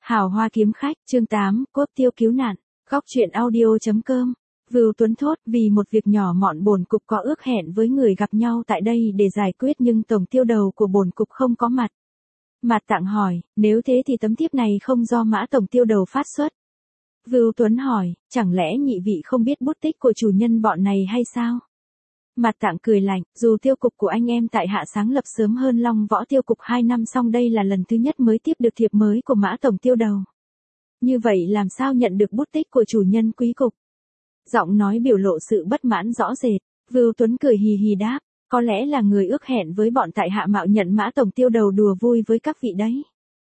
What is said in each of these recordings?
Hào Hoa Kiếm Khách, chương 8, Cốt Tiêu Cứu Nạn, Góc Truyện Audio.com. Vưu Tuấn thốt, vì một việc nhỏ mọn bổn cục có ước hẹn với người gặp nhau tại đây để giải quyết nhưng tổng tiêu đầu của bổn cục không có mặt. Mạt Tạng hỏi, nếu thế thì tấm thiếp này không do Mã tổng tiêu đầu phát xuất. Vưu Tuấn hỏi, chẳng lẽ nhị vị không biết bút tích của chủ nhân bọn này hay sao? Mạt Tạng cười lạnh, dù tiêu cục của anh em tại hạ sáng lập sớm hơn Long Võ tiêu cục 2 năm, song đây là lần thứ nhất mới tiếp được thiệp mới của Mã tổng tiêu đầu. Như vậy làm sao nhận được bút tích của chủ nhân quý cục? Giọng nói biểu lộ sự bất mãn rõ rệt. Vưu Tuấn cười hì hì đáp, có lẽ là người ước hẹn với bọn tại hạ mạo nhận Mã tổng tiêu đầu đùa vui với các vị đấy.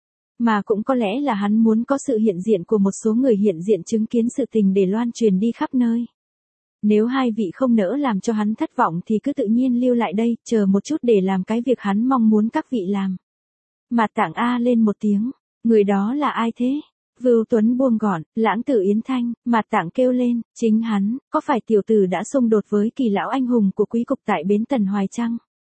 Mà cũng có lẽ là hắn muốn có sự hiện diện của một số người hiện diện chứng kiến sự tình để loan truyền đi khắp nơi. Nếu hai vị không nỡ làm cho hắn thất vọng thì cứ tự nhiên lưu lại đây, chờ một chút để làm cái việc hắn mong muốn các vị làm. Mạt Tạng a lên một tiếng, người đó là ai thế? Vưu Tuấn buông gọn, Lãng Tử Yến Thanh. Mạt Tạng kêu lên, chính hắn, có phải tiểu tử đã xung đột với Kỳ lão anh hùng của quý cục tại bến Tần Hoài chăng?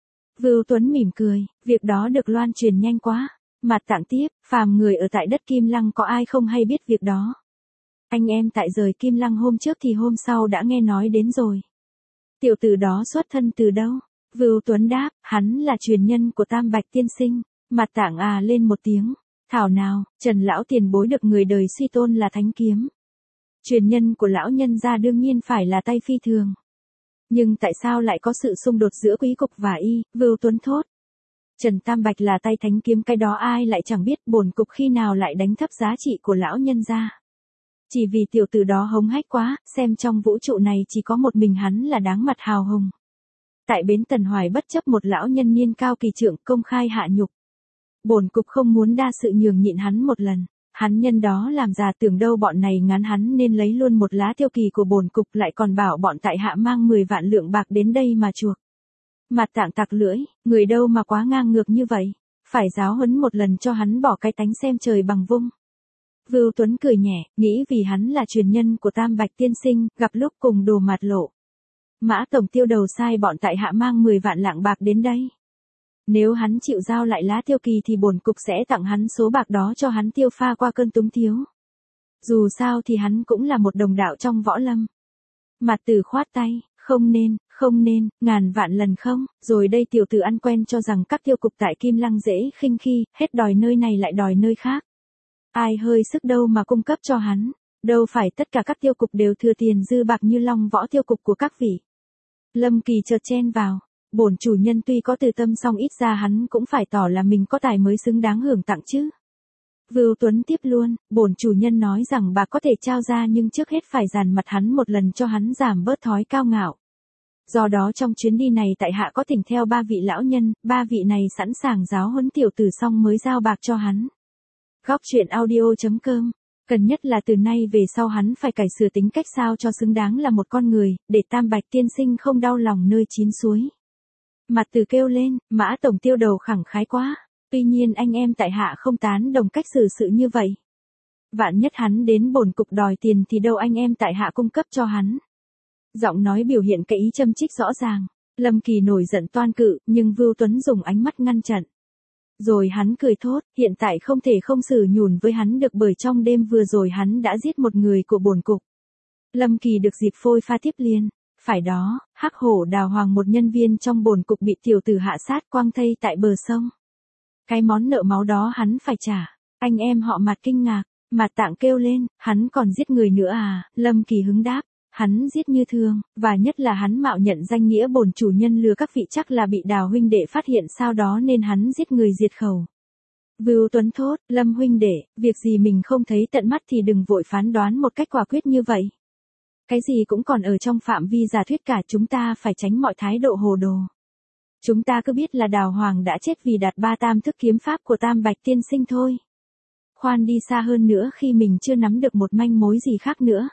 Vưu Tuấn mỉm cười, việc đó được loan truyền nhanh quá. Mạt Tạng tiếp, phàm người ở tại đất Kim Lăng có ai không hay biết việc đó. Anh em tại rời Kim Lăng hôm trước thì hôm sau đã nghe nói đến rồi. Tiểu tử đó xuất thân từ đâu? Vưu Tuấn đáp, hắn là truyền nhân của Tam Bạch tiên sinh. Mạt Tạng à lên một tiếng, thảo nào, Trần lão tiền bối được người đời suy tôn là thánh kiếm. Truyền nhân của lão nhân gia đương nhiên phải là tay phi thường. Nhưng tại sao lại có sự xung đột giữa quý cục và y? Vưu Tuấn thốt. Trần Tam Bạch là tay thánh kiếm, cái đó ai lại chẳng biết, bổn cục khi nào lại đánh thấp giá trị của lão nhân gia. Chỉ vì tiểu tử đó hống hách quá, xem trong vũ trụ này chỉ có một mình hắn là đáng mặt hào hùng. Tại bến Tần Hoài bất chấp một lão nhân niên cao kỳ trượng công khai hạ nhục. Bổn cục không muốn đa sự nhường nhịn hắn một lần. Hắn nhân đó làm già tưởng đâu bọn này ngán hắn nên lấy luôn một lá tiêu kỳ của bổn cục, lại còn bảo bọn tại hạ mang 10 vạn lượng bạc đến đây mà chuộc. Mạt Tạng tặc lưỡi, người đâu mà quá ngang ngược như vậy. Phải giáo huấn một lần cho hắn bỏ cái tánh xem trời bằng vung. Vưu Tuấn cười nhẹ, nghĩ vì hắn là truyền nhân của Tam Bạch tiên sinh, gặp lúc cùng đồ mặt lộ. Mã tổng tiêu đầu sai bọn tại hạ mang 10 vạn lạng bạc đến đây. Nếu hắn chịu giao lại lá tiêu kỳ thì bổn cục sẽ tặng hắn số bạc đó cho hắn tiêu pha qua cơn túng thiếu. Dù sao thì hắn cũng là một đồng đạo trong võ lâm. Mạt Tử khoát tay, không nên, ngàn vạn lần không, rồi đây tiểu tử ăn quen cho rằng các tiêu cục tại Kim Lăng dễ khinh khi, hết đòi nơi này lại đòi nơi khác. Ai hơi sức đâu mà cung cấp cho hắn, đâu phải tất cả các tiêu cục đều thừa tiền dư bạc như Long Võ tiêu cục của các vị. Lâm Kỳ chợt chen vào, bổn chủ nhân tuy có từ tâm song ít ra hắn cũng phải tỏ là mình có tài mới xứng đáng hưởng tặng chứ. Vưu Tuấn tiếp luôn, bổn chủ nhân nói rằng bạc có thể trao ra nhưng trước hết phải dàn mặt hắn một lần cho hắn giảm bớt thói cao ngạo. Do đó trong chuyến đi này tại hạ có thỉnh theo 3 vị lão nhân, 3 vị này sẵn sàng giáo huấn tiểu tử xong mới giao bạc cho hắn. Góc Truyện Audio.com. Cần nhất là từ nay về sau hắn phải cải sửa tính cách sao cho xứng đáng là một con người, để Tam Bạch tiên sinh không đau lòng nơi chín suối. Mạt Tử kêu lên, Mã tổng tiêu đầu khẳng khái quá, tuy nhiên anh em tại hạ không tán đồng cách xử sự như vậy. Vạn nhất hắn đến bổn cục đòi tiền thì đâu anh em tại hạ cung cấp cho hắn. Giọng nói biểu hiện cái ý châm chích rõ ràng. Lâm Kỳ nổi giận toan cự, nhưng Vưu Tuấn dùng ánh mắt ngăn chặn. Rồi hắn cười thốt, hiện tại không thể không xử nhùn với hắn được bởi trong đêm vừa rồi hắn đã giết một người của bổn cục. Lâm Kỳ được dịp phôi pha tiếp liền. Phải đó, Hắc Hổ Đào Hoàng một nhân viên trong bổn cục bị tiểu tử hạ sát quăng thây tại bờ sông. Cái món nợ máu đó hắn phải trả. Anh em họ Mạt kinh ngạc, Mạt Tạng kêu lên, hắn còn giết người nữa à? Lâm Kỳ hứng đáp, hắn giết như thường, và nhất là hắn mạo nhận danh nghĩa bổn chủ nhân lừa các vị, chắc là bị Đào huynh đệ phát hiện sao đó nên hắn giết người diệt khẩu. Vưu Tuấn thốt, Lâm huynh đệ, việc gì mình không thấy tận mắt thì đừng vội phán đoán một cách quả quyết như vậy. Cái gì cũng còn ở trong phạm vi giả thuyết cả, chúng ta phải tránh mọi thái độ hồ đồ. Chúng ta cứ biết là Đào Hoàng đã chết vì đạt 3 tam thức kiếm pháp của Tam Bạch tiên sinh thôi. Khoan đi xa hơn nữa khi mình chưa nắm được một manh mối gì khác nữa.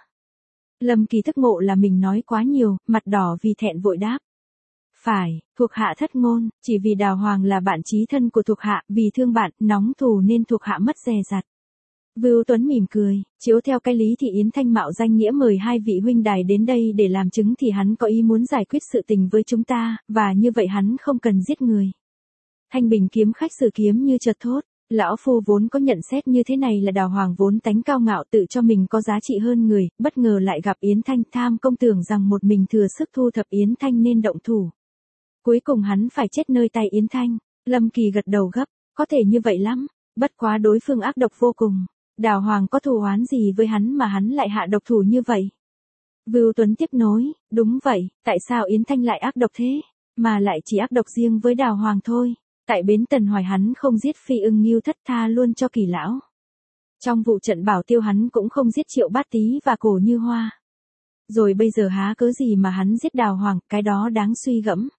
Lâm Kỳ thức ngộ là mình nói quá nhiều, mặt đỏ vì thẹn vội đáp. Phải, thuộc hạ thất ngôn, chỉ vì Đào Hoàng là bạn chí thân của thuộc hạ, vì thương bạn, nóng thù nên thuộc hạ mất dè dặt. Vưu Tuấn mỉm cười, chiếu theo cái lý thì Yến Thanh mạo danh nghĩa mời 2 vị huynh đài đến đây để làm chứng thì hắn có ý muốn giải quyết sự tình với chúng ta, và như vậy hắn không cần giết người. Thanh Bình kiếm khách sử kiếm như chợt thốt, Lão phu vốn có nhận xét như thế này là Đào Hoàng vốn tánh cao ngạo tự cho mình có giá trị hơn người, bất ngờ lại gặp Yến Thanh, tham công tưởng rằng một mình thừa sức thu thập Yến Thanh nên động thủ. Cuối cùng hắn phải chết nơi tay Yến Thanh. Lâm Kỳ gật đầu gấp, có thể như vậy lắm, bất quá đối phương ác độc vô cùng. Đào Hoàng có thù oán gì với hắn mà hắn lại hạ độc thủ như vậy? Vưu Tuấn tiếp nối, đúng vậy, tại sao Yến Thanh lại ác độc thế, mà lại chỉ ác độc riêng với Đào Hoàng thôi. Tại bến Tần Hoài hắn không giết Phi Ưng Ngưu Thất tha luôn cho Kỳ lão. Trong vụ trận Bảo Tiêu hắn cũng không giết Triệu Bát Tý và Cổ Như Hoa. Rồi bây giờ há cớ gì mà hắn giết Đào Hoàng, cái đó đáng suy gẫm.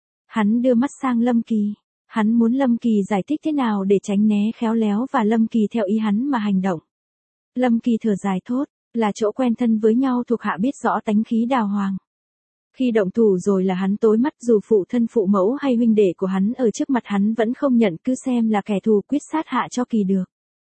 Hắn đưa mắt sang Lâm Kỳ. Hắn muốn Lâm Kỳ giải thích thế nào để tránh né khéo léo và Lâm Kỳ theo ý hắn mà hành động. Lâm Kỳ thở dài thốt, là chỗ quen thân với nhau thuộc hạ biết rõ tánh khí Đào Hoàng. Khi động thủ rồi là hắn tối mắt, dù phụ thân phụ mẫu hay huynh đệ của hắn ở trước mặt hắn vẫn không nhận, cứ xem là kẻ thù quyết sát hạ cho Kỳ được.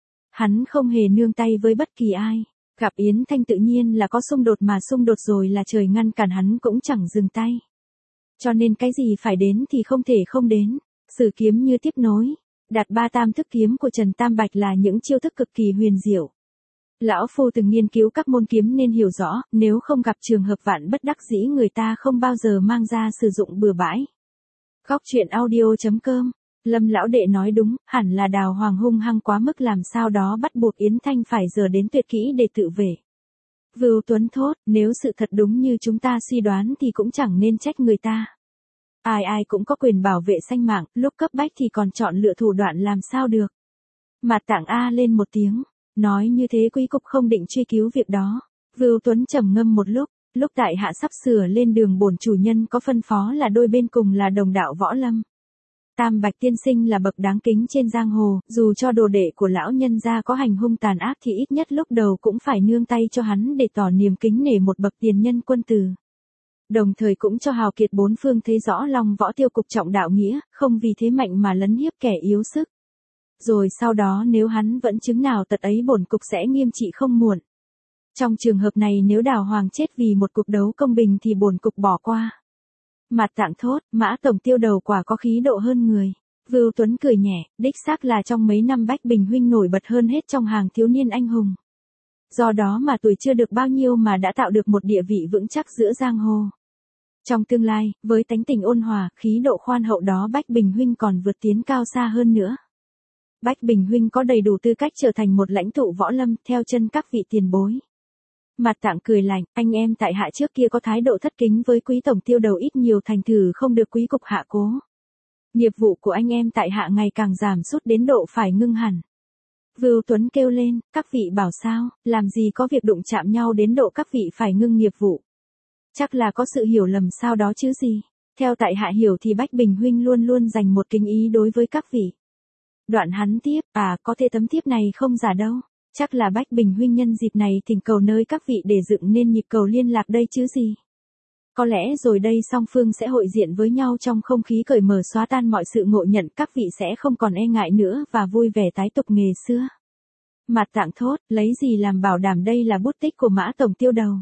Hắn không hề nương tay với bất kỳ ai. Gặp Yến Thanh tự nhiên là có xung đột, mà xung đột rồi là trời ngăn cản hắn cũng chẳng dừng tay. Cho nên cái gì phải đến thì không thể không đến. Sử kiếm như tiếp nối. Đạt ba tam thức kiếm của Trần Tam Bạch là những chiêu thức cực kỳ huyền diệu. Lão phu từng nghiên cứu các môn kiếm nên hiểu rõ, nếu không gặp trường hợp vạn bất đắc dĩ người ta không bao giờ mang ra sử dụng bừa bãi. Góc truyện audio.com. Lâm lão đệ nói đúng, hẳn là Đào Hoàng hung hăng quá mức, làm sao đó bắt buộc Yến Thanh phải giờ đến tuyệt kỹ để tự vệ. Vưu Tuấn thốt, nếu sự thật đúng như chúng ta suy đoán thì cũng chẳng nên trách người ta. Ai ai cũng có quyền bảo vệ sinh mạng, lúc cấp bách thì còn chọn lựa thủ đoạn làm sao được. Mạt Tạng a lên một tiếng, nói như thế quý cục không định truy cứu việc đó. Vưu Tuấn trầm ngâm một lúc tại hạ sắp sửa lên đường, bổn chủ nhân có phân phó là đôi bên cùng là đồng đạo võ lâm. Tam Bạch tiên sinh là bậc đáng kính trên giang hồ, dù cho đồ đệ của lão nhân gia có hành hung tàn ác thì ít nhất lúc đầu cũng phải nương tay cho hắn để tỏ niềm kính nể một bậc tiền nhân quân tử. Đồng thời cũng cho hào kiệt bốn phương thấy rõ Long Võ Tiêu cục trọng đạo nghĩa, không vì thế mạnh mà lấn hiếp kẻ yếu sức. Rồi sau đó nếu hắn vẫn chứng nào tật ấy, bổn cục sẽ nghiêm trị không muộn. Trong trường hợp này nếu Đào Hoàng chết vì một cuộc đấu công bình thì bổn cục bỏ qua. Mạt Tạng thốt, Mã tổng tiêu đầu quả có khí độ hơn người. Vưu Tuấn cười nhẹ, đích xác là trong mấy năm Bách Bình huynh nổi bật hơn hết trong hàng thiếu niên anh hùng. Do đó mà tuổi chưa được bao nhiêu mà đã tạo được một địa vị vững chắc giữa giang hồ. Trong tương lai, với tánh tình ôn hòa, khí độ khoan hậu đó, Bách Bình huynh còn vượt tiến cao xa hơn nữa. Bách Bình huynh có đầy đủ tư cách trở thành một lãnh tụ võ lâm, theo chân các vị tiền bối. Mạt Tạng cười lạnh, anh em tại hạ trước kia có thái độ thất kính với quý tổng tiêu đầu, ít nhiều thành thử không được quý cục hạ cố. Nghiệp vụ của anh em tại hạ ngày càng giảm sút đến độ phải ngưng hẳn. Vưu Tuấn kêu lên, các vị bảo sao, làm gì có việc đụng chạm nhau đến độ các vị phải ngưng nghiệp vụ. Chắc là có sự hiểu lầm sao đó chứ gì. Theo tại hạ hiểu thì Bách Bình huynh luôn luôn dành một kính ý đối với các vị. Đoạn hắn tiếp, có thể tấm thiếp này không giả đâu. Chắc là Bách Bình huynh nhân dịp này thỉnh cầu nơi các vị để dựng nên nhịp cầu liên lạc đây chứ gì. Có lẽ rồi đây song phương sẽ hội diện với nhau trong không khí cởi mở, xóa tan mọi sự ngộ nhận, các vị sẽ không còn e ngại nữa và vui vẻ tái tục nghề xưa. Mạt Tạng thốt, lấy gì làm bảo đảm đây là bút tích của Mã tổng tiêu đầu.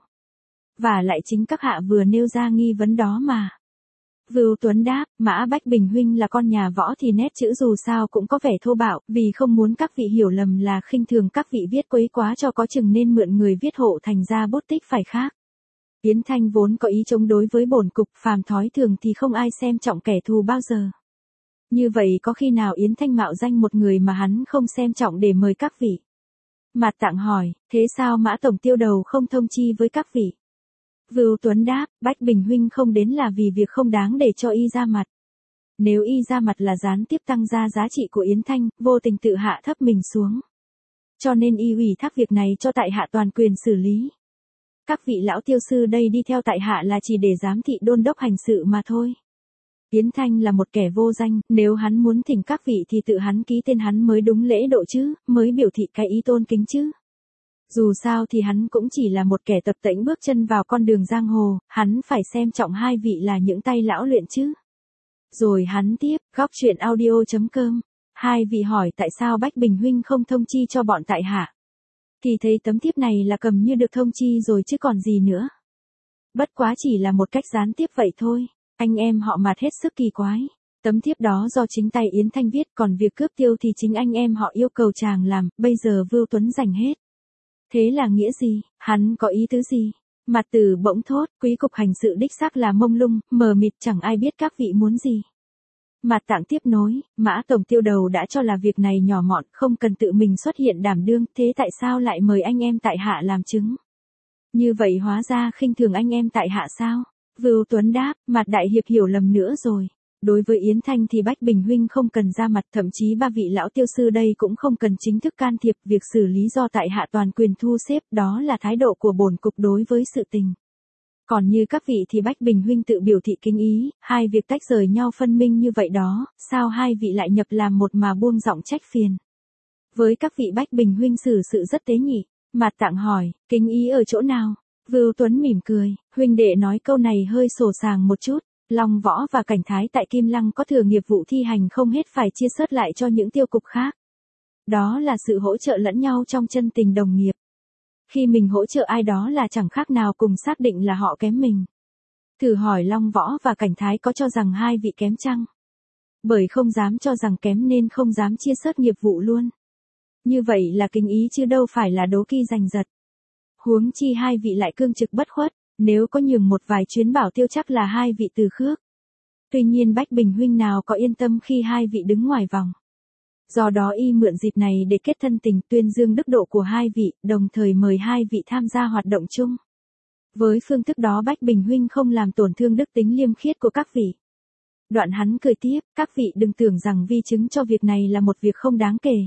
Và lại chính các hạ vừa nêu ra nghi vấn đó mà. Vưu Tuấn đáp, Mã Bách Bình huynh là con nhà võ thì nét chữ dù sao cũng có vẻ thô bạo, vì không muốn các vị hiểu lầm là khinh thường các vị viết quấy quá cho có chừng nên mượn người viết hộ thành ra bút tích phải khác. Yến Thanh vốn có ý chống đối với bổn cục, phàm thói thường thì không ai xem trọng kẻ thù bao giờ. Như vậy có khi nào Yến Thanh mạo danh một người mà hắn không xem trọng để mời các vị? Mạt Tạng hỏi, thế sao Mã tổng tiêu đầu không thông chi với các vị? Vưu Tuấn đáp, Bách Bình huynh không đến là vì việc không đáng để cho y ra mặt. Nếu y ra mặt là gián tiếp tăng ra giá trị của Yến Thanh, vô tình tự hạ thấp mình xuống. Cho nên y ủy thác việc này cho tại hạ toàn quyền xử lý. Các vị lão tiêu sư đây đi theo tại hạ là chỉ để giám thị đôn đốc hành sự mà thôi. Yến Thanh là một kẻ vô danh, nếu hắn muốn thỉnh các vị thì tự hắn ký tên hắn mới đúng lễ độ chứ, mới biểu thị cái ý tôn kính chứ. Dù sao thì hắn cũng chỉ là một kẻ tập tễnh bước chân vào con đường giang hồ, hắn phải xem trọng hai vị là những tay lão luyện chứ. Rồi hắn tiếp, góc truyện audio.com. Hai vị hỏi tại sao Bách Bình huynh không thông chi cho bọn tại hạ. Thì thấy tấm thiếp này là cầm như được thông chi rồi chứ còn gì nữa. Bất quá chỉ là một cách gián tiếp vậy thôi, anh em họ Mạt hết sức kỳ quái. Tấm thiếp đó do chính tay Yến Thanh viết, còn việc cướp tiêu thì chính anh em họ yêu cầu chàng làm, bây giờ Vưu Tuấn giành hết. Thế là nghĩa gì, hắn có ý tứ gì? Mạt Tử bỗng thốt, quý cục hành sự đích xác là mông lung, mờ mịt, chẳng ai biết các vị muốn gì. Mạt Tạng tiếp nối, Mã Tổng Tiêu Đầu đã cho là việc này nhỏ mọn, không cần tự mình xuất hiện đảm đương, thế tại sao lại mời anh em tại hạ làm chứng? Như vậy hóa ra khinh thường anh em tại hạ sao? Vưu Tuấn đáp, Mạt Đại Hiệp hiểu lầm nữa rồi. Đối với Yến Thanh thì Bách Bình huynh không cần ra mặt, thậm chí ba vị lão tiêu sư đây cũng không cần chính thức can thiệp, việc xử lý do tại hạ toàn quyền thu xếp, đó là thái độ của bổn cục đối với sự tình. Còn như các vị thì Bách Bình huynh tự biểu thị kính ý, hai việc tách rời nhau phân minh như vậy đó, sao hai vị lại nhập làm một mà buông giọng trách phiền? Với các vị Bách Bình huynh xử sự rất tế nhị. Mạt Tạng hỏi, kính ý ở chỗ nào? Vưu Tuấn mỉm cười, huynh đệ nói câu này hơi sổ sàng một chút. Long Võ và Cảnh Thái tại Kim Lăng có thừa nghiệp vụ thi hành không hết phải chia sớt lại cho những tiêu cục khác. Đó là sự hỗ trợ lẫn nhau trong chân tình đồng nghiệp. Khi mình hỗ trợ ai đó là chẳng khác nào cùng xác định là họ kém mình. Thử hỏi Long Võ và Cảnh Thái có cho rằng hai vị kém chăng? Bởi không dám cho rằng kém nên không dám chia sớt nghiệp vụ luôn. Như vậy là kính ý chứ đâu phải là đố kỵ giành giật. Huống chi hai vị lại cương trực bất khuất, nếu có nhường một vài chuyến bảo tiêu chắc là hai vị từ khước. Tuy nhiên Bách Bình huynh nào có yên tâm khi hai vị đứng ngoài vòng. Do đó y mượn dịp này để kết thân tình, tuyên dương đức độ của hai vị, đồng thời mời hai vị tham gia hoạt động chung. Với phương thức đó Bách Bình huynh không làm tổn thương đức tính liêm khiết của các vị. Đoạn hắn cười tiếp, các vị đừng tưởng rằng vi chứng cho việc này là một việc không đáng kể.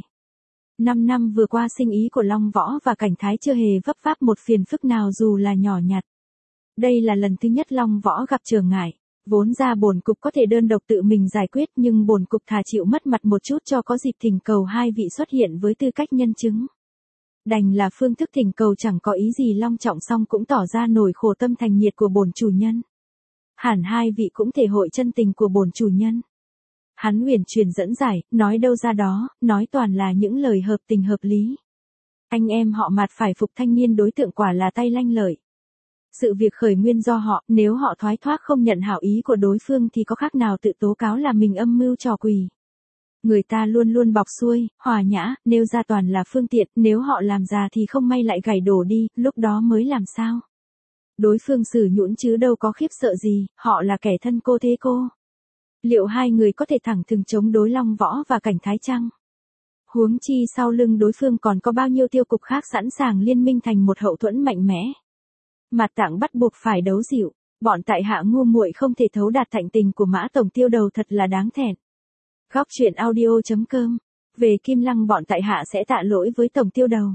5 năm vừa qua sinh ý của Long Võ và Cảnh Thái chưa hề vấp váp một phiền phức nào dù là nhỏ nhặt. Đây là lần thứ nhất Long Võ gặp trở ngại. Vốn ra bổn cục có thể đơn độc tự mình giải quyết, nhưng bổn cục thà chịu mất mặt một chút cho có dịp thỉnh cầu hai vị xuất hiện với tư cách nhân chứng. Đành là phương thức thỉnh cầu chẳng có ý gì long trọng, song cũng tỏ ra nổi khổ tâm thành nhiệt của bổn chủ nhân. Hẳn hai vị cũng thể hội chân tình của bổn chủ nhân. Hắn uyển chuyển dẫn giải, nói đâu ra đó, nói toàn là những lời hợp tình hợp lý. Anh em họ Mạt phải phục thanh niên đối tượng quả là tay lanh lợi. Sự việc khởi nguyên do họ, nếu họ thoái thoát không nhận hảo ý của đối phương thì có khác nào tự tố cáo là mình âm mưu trò quỷ. Người ta luôn luôn bọc xuôi, hòa nhã, nêu ra toàn là phương tiện, nếu họ làm già thì không may lại gảy đổ đi, lúc đó mới làm sao? Đối phương xử nhũn chứ đâu có khiếp sợ gì, họ là kẻ thân cô thế cô. Liệu hai người có thể thẳng thừng chống đối Long Võ và Cảnh Thái chăng? Huống chi sau lưng đối phương còn có bao nhiêu tiêu cục khác sẵn sàng liên minh thành một hậu thuẫn mạnh mẽ. Mạt Tạng bắt buộc phải đấu dịu, bọn tại hạ ngu muội không thể thấu đạt thạnh tình của Mã Tổng Tiêu Đầu, thật là đáng thẹn. Góc truyện audio.com. Về Kim Lăng bọn tại hạ sẽ tạ lỗi với Tổng Tiêu Đầu.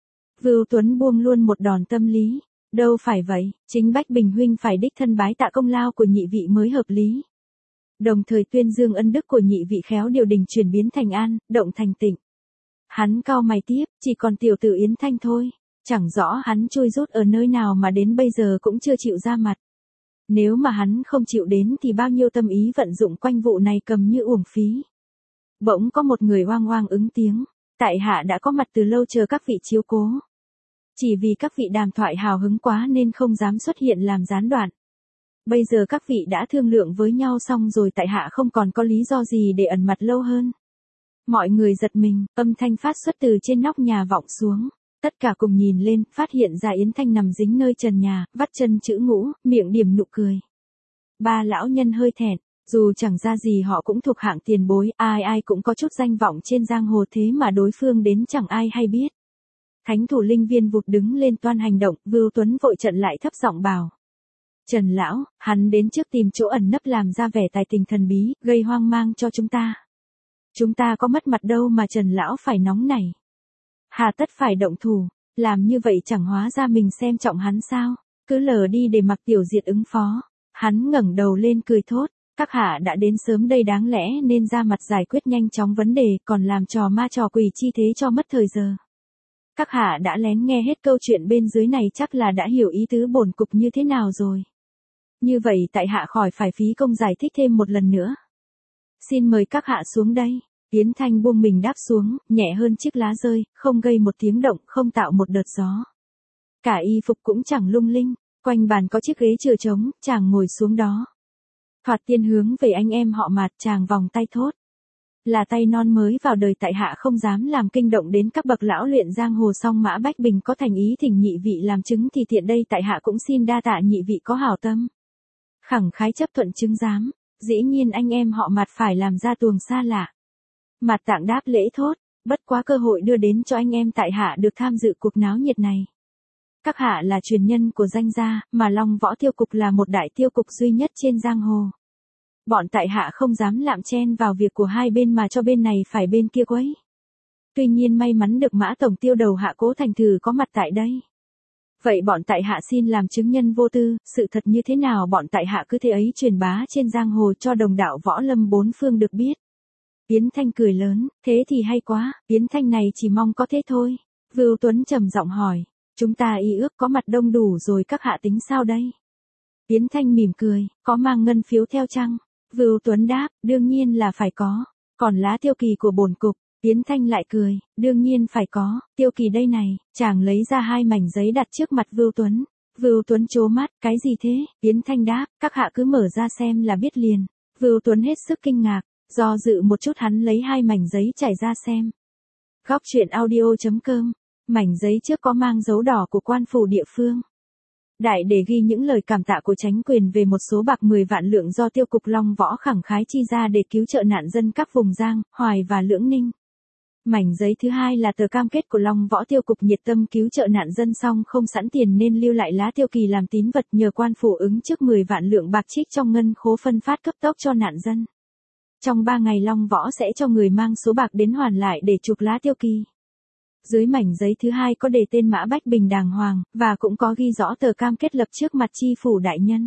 Vưu Tuấn buông luôn một đòn tâm lý. Đâu phải vậy, chính Bách Bình huynh phải đích thân bái tạ công lao của nhị vị mới hợp lý. Đồng thời tuyên dương ân đức của nhị vị khéo điều đình chuyển biến thành an, động thành tịnh. Hắn cau mày tiếp, chỉ còn tiểu tử Yến Thanh thôi. Chẳng rõ hắn chui rút ở nơi nào mà đến bây giờ cũng chưa chịu ra mặt. Nếu mà hắn không chịu đến thì bao nhiêu tâm ý vận dụng quanh vụ này cầm như uổng phí. Bỗng có một người oang oang ứng tiếng. Tại hạ đã có mặt từ lâu chờ các vị chiếu cố. Chỉ vì các vị đàm thoại hào hứng quá nên không dám xuất hiện làm gián đoạn. Bây giờ các vị đã thương lượng với nhau xong rồi, tại hạ không còn có lý do gì để ẩn mặt lâu hơn. Mọi người giật mình, âm thanh phát xuất từ trên nóc nhà vọng xuống. Tất cả cùng nhìn lên, phát hiện ra Yến Thanh nằm dính nơi trần nhà, vắt chân chữ ngũ, miệng điểm nụ cười. Ba lão nhân hơi thẹn, dù chẳng ra gì họ cũng thuộc hạng tiền bối, ai ai cũng có chút danh vọng trên giang hồ, thế mà đối phương đến chẳng ai hay biết. Thánh thủ linh viên vụt đứng lên toan hành động, Vưu Tuấn vội chặn lại thấp giọng bảo. Trần lão, hắn đến trước tìm chỗ ẩn nấp làm ra vẻ tài tình thần bí, gây hoang mang cho chúng ta. Chúng ta có mất mặt đâu mà Trần lão phải nóng nảy. Hà tất phải động thủ, làm như vậy chẳng hóa ra mình xem trọng hắn sao, cứ lờ đi để mặc tiểu diệt ứng phó. Hắn ngẩng đầu lên cười thốt, các hạ đã đến sớm đây đáng lẽ nên ra mặt giải quyết nhanh chóng vấn đề, còn làm trò ma trò quỷ chi thế cho mất thời giờ. Các hạ đã lén nghe hết câu chuyện bên dưới này chắc là đã hiểu ý tứ bổn cục như thế nào rồi. Như vậy tại hạ khỏi phải phí công giải thích thêm một lần nữa. Xin mời các hạ xuống đây. Yến Thanh buông mình đáp xuống, nhẹ hơn chiếc lá rơi, không gây một tiếng động, không tạo một đợt gió. Cả y phục cũng chẳng lung linh, quanh bàn có chiếc ghế chừa trống, chàng ngồi xuống đó. Thoạt tiên hướng về anh em họ Mạt, chàng vòng tay thốt. Là tay non mới vào đời, tại hạ không dám làm kinh động đến các bậc lão luyện giang hồ, song Mã Bách Bình có thành ý thỉnh nhị vị làm chứng thì tiện đây tại hạ cũng xin đa tạ nhị vị có hảo tâm. Khẳng khái chấp thuận chứng giám, dĩ nhiên anh em họ Mạt phải làm ra tuồng xa lạ. Mạt Tạng đáp lễ thốt, bất quá cơ hội đưa đến cho anh em tại hạ được tham dự cuộc náo nhiệt này. Các hạ là truyền nhân của danh gia, mà Long Võ Tiêu Cục là một đại tiêu cục duy nhất trên giang hồ. Bọn tại hạ không dám lạm chen vào việc của hai bên mà cho bên này phải bên kia quấy. Tuy nhiên may mắn được Mã Tổng Tiêu đầu hạ Cố Thành Thử có mặt tại đây. Vậy bọn tại hạ xin làm chứng nhân vô tư, sự thật như thế nào bọn tại hạ cứ thế ấy truyền bá trên giang hồ cho đồng đạo võ lâm bốn phương được biết. Yến Thanh cười lớn, thế thì hay quá, Yến Thanh này chỉ mong có thế thôi. Vưu Tuấn trầm giọng hỏi, chúng ta y ước có mặt đông đủ rồi, các hạ tính sao đây? Yến Thanh mỉm cười, có mang ngân phiếu theo chăng? Vưu Tuấn đáp, đương nhiên là phải có. Còn lá tiêu kỳ của bổn cục? Yến Thanh lại cười, đương nhiên phải có. Tiêu kỳ đây này, chàng lấy ra 2 mảnh giấy đặt trước mặt Vưu Tuấn. Vưu Tuấn trố mắt, cái gì thế? Yến Thanh đáp, các hạ cứ mở ra xem là biết liền. Vưu Tuấn hết sức kinh ngạc, do dự một chút hắn lấy 2 mảnh giấy trải ra xem. Góc truyện audio.com, mảnh giấy trước có mang dấu đỏ của quan phủ địa phương. Đại để ghi những lời cảm tạ của Chánh quyền về một số bạc 10 vạn lượng do tiêu cục Long Võ khẳng khái chi ra để cứu trợ nạn dân các vùng Giang, Hoài và Lưỡng Ninh. Mảnh giấy thứ hai là tờ cam kết của Long Võ tiêu cục nhiệt tâm cứu trợ nạn dân, song không sẵn tiền nên lưu lại lá tiêu kỳ làm tín vật, nhờ quan phủ ứng trước 10 vạn lượng bạc trích trong ngân khố phân phát cấp tốc cho nạn dân. Trong 3 ngày Long Võ sẽ cho người mang số bạc đến hoàn lại để chuộc lá tiêu kỳ. Dưới mảnh giấy thứ hai có đề tên Mã Bách Bình đàng hoàng, và cũng có ghi rõ tờ cam kết lập trước mặt chi phủ đại nhân.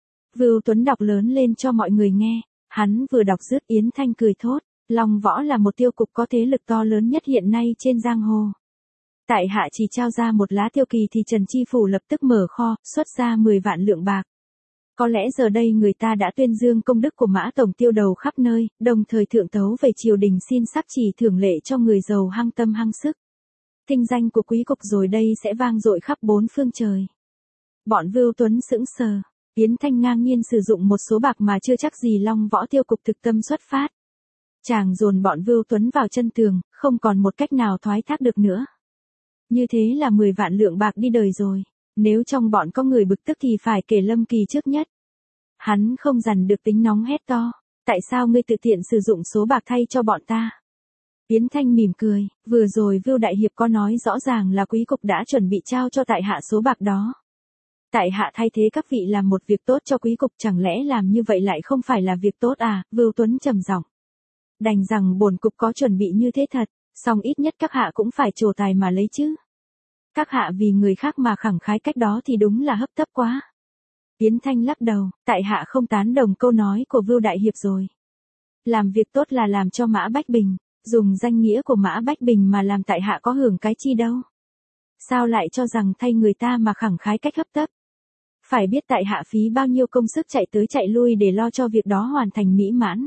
Vưu Tuấn đọc lớn lên cho mọi người nghe, hắn vừa đọc dứt Yến Thanh cười thốt, Long Võ là một tiêu cục có thế lực to lớn nhất hiện nay trên giang hồ. Tại hạ chỉ trao ra một lá tiêu kỳ thì Trần chi phủ lập tức mở kho, xuất ra 10 vạn lượng bạc. Có lẽ giờ đây người ta đã tuyên dương công đức của Mã Tổng Tiêu đầu khắp nơi, đồng thời thượng tấu về triều đình xin sắc chỉ thưởng lệ cho người giàu hăng tâm hăng sức. Tinh danh của quý cục rồi đây sẽ vang dội khắp 4 phương trời. Bọn Vưu Tuấn sững sờ, Yến Thanh ngang nhiên sử dụng một số bạc mà chưa chắc gì Long Võ tiêu cục thực tâm xuất phát. Chàng dồn bọn Vưu Tuấn vào chân tường, không còn một cách nào thoái thác được nữa. Như thế là 10 vạn lượng bạc đi đời rồi. Nếu trong bọn có người bực tức thì phải kể Lâm Kỳ trước nhất. Hắn không dằn được tính nóng hét to, tại sao ngươi tự tiện sử dụng số bạc thay cho bọn ta? Yến Thanh mỉm cười, vừa rồi Vưu Đại Hiệp có nói rõ ràng là quý cục đã chuẩn bị trao cho tại hạ số bạc đó. Tại hạ thay thế các vị làm một việc tốt cho quý cục, chẳng lẽ làm như vậy lại không phải là việc tốt à? Vưu Tuấn trầm giọng. Đành rằng bổn cục có chuẩn bị như thế thật, song ít nhất các hạ cũng phải trổ tài mà lấy chứ. Các hạ vì người khác mà khẳng khái cách đó thì đúng là hấp tấp quá. Yến Thanh lắc đầu, tại hạ không tán đồng câu nói của Vưu Đại Hiệp rồi. Làm việc tốt là làm cho Mã Bách Bình, dùng danh nghĩa của Mã Bách Bình mà làm tại hạ có hưởng cái chi đâu. Sao lại cho rằng thay người ta mà khẳng khái cách hấp tấp? Phải biết tại hạ phí bao nhiêu công sức chạy tới chạy lui để lo cho việc đó hoàn thành mỹ mãn.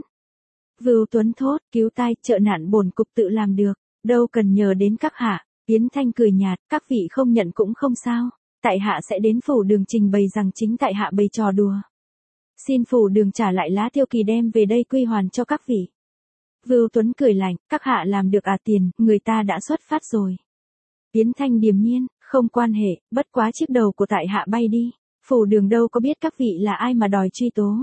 Vưu Tuấn thốt, cứu tai, trợ nạn bổn cục tự làm được, đâu cần nhờ đến các hạ. Yến Thanh cười nhạt, các vị không nhận cũng không sao, tại hạ sẽ đến phủ đường trình bày rằng chính tại hạ bày trò đùa. Xin phủ đường trả lại lá tiêu kỳ đem về đây quy hoàn cho các vị. Vưu Tuấn cười lạnh, các hạ làm được à, tiền, người ta đã xuất phát rồi. Yến Thanh điềm nhiên, không quan hệ, bất quá chiếc đầu của tại hạ bay đi, phủ đường đâu có biết các vị là ai mà đòi truy tố.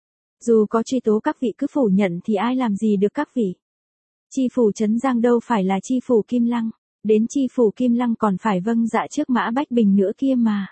Dù có truy tố các vị cứ phủ nhận thì ai làm gì được các vị. Chi phủ Trấn Giang đâu phải là chi phủ Kim Lăng. Đến chi phủ Kim Lăng còn phải vâng dạ trước Mã Bách Bình nữa kia mà.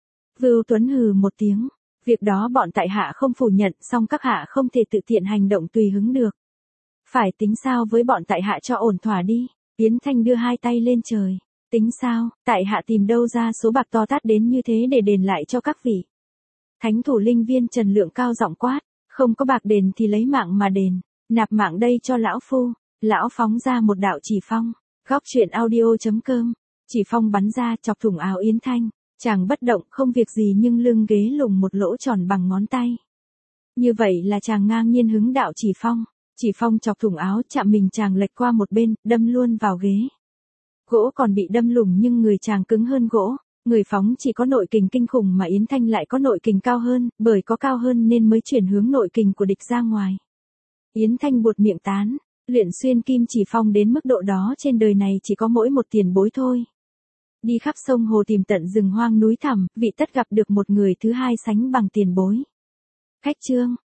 Vưu Tuấn hừ một tiếng, việc đó bọn tại hạ không phủ nhận, song các hạ không thể tự tiện hành động tùy hứng được. Phải tính sao với bọn tại hạ cho ổn thỏa đi. Yến Thanh đưa 2 tay lên trời, tính sao, tại hạ tìm đâu ra số bạc to tát đến như thế để đền lại cho các vị. Thánh thủ linh viên Trần Lượng cao giọng quát, không có bạc đền thì lấy mạng mà đền, nạp mạng đây cho lão phu. Lão phóng ra một đạo chỉ phong. Góc truyện audio.com, chỉ phong bắn ra chọc thủng áo Yến Thanh, chàng bất động không việc gì nhưng lưng ghế lủng một lỗ tròn bằng ngón tay. Như vậy là chàng ngang nhiên hứng đạo chỉ phong chọc thủng áo chạm mình chàng lệch qua một bên, đâm luôn vào ghế. Gỗ còn bị đâm lủng nhưng người chàng cứng hơn gỗ, Người phóng chỉ có nội kình kinh khủng mà Yến Thanh lại có nội kình cao hơn, bởi có cao hơn nên mới chuyển hướng nội kình của địch ra ngoài. Yến Thanh buột miệng tán, luyện xuyên kim chỉ phong đến mức độ đó trên đời này chỉ có mỗi một tiền bối thôi. Đi khắp sông hồ tìm tận rừng hoang núi thẳm, vị tất gặp được một người thứ hai sánh bằng tiền bối. Khách chương.